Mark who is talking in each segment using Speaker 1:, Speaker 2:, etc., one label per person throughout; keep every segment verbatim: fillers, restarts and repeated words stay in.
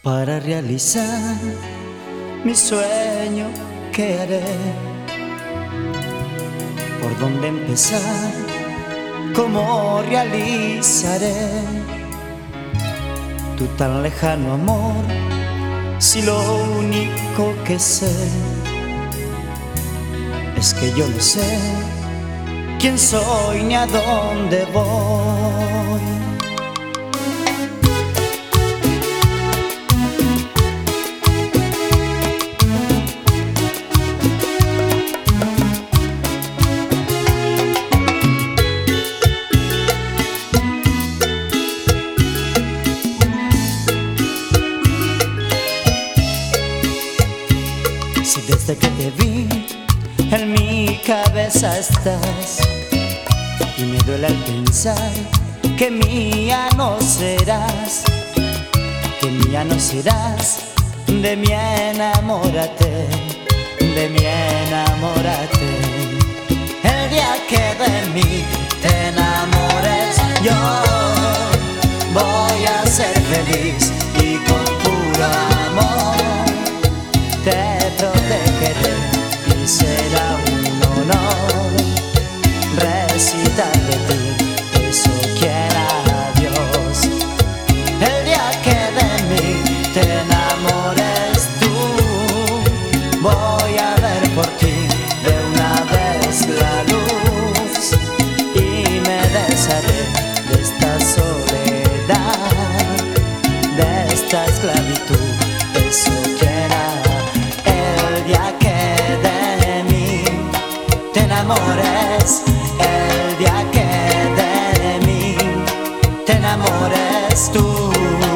Speaker 1: Para realizar mi sueño, ¿qué haré? ¿Por dónde empezar? ¿Cómo realizaré tu tan lejano amor? Si lo único que sé es que yo no sé quién soy ni a dónde voy. Si desde que te vi en mi cabeza estás, y me duele al pensar que mía no serás, que mía no serás, de mí enamórate, de mí enamórate. El día que de mí te enamores, yo voy a ser feliz y con puro amor te protegeré y será un honor recitar de ti, eso quiera Dios. El día que de mí te enamores tú, voy a ver por ti de una vez la luz y me desharé de esta soledad, de esta esclavitud, eso quiera. El día que de mí te enamores, el día que de mí te enamores tú.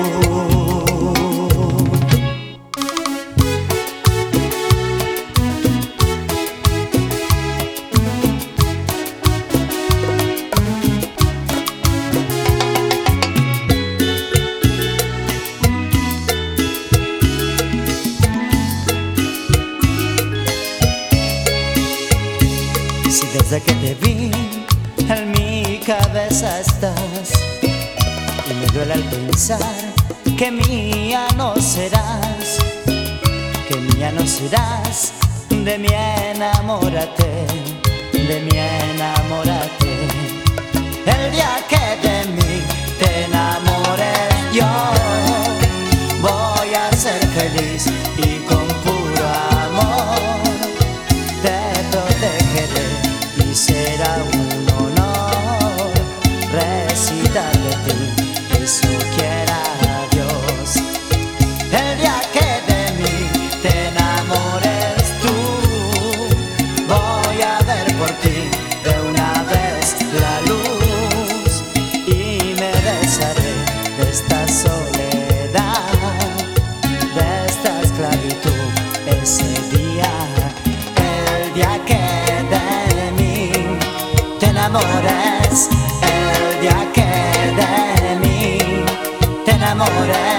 Speaker 1: Si desde que te vi en mi cabeza estás, y me duele al pensar que mía no serás, que mía no serás, de mí enamórate, de mí enamórate. El día que de mí te enamores, yo voy a ser feliz y con puro amor te protegeré y será un honor recitar de ti, eso quiera Dios. El día que de mí te enamores tú, voy a ver por ti de una vez la luz y me desharé de esta soledad, de esta esclavitud, ese día. El día que de mí te enamores, el día que de mí te enamores.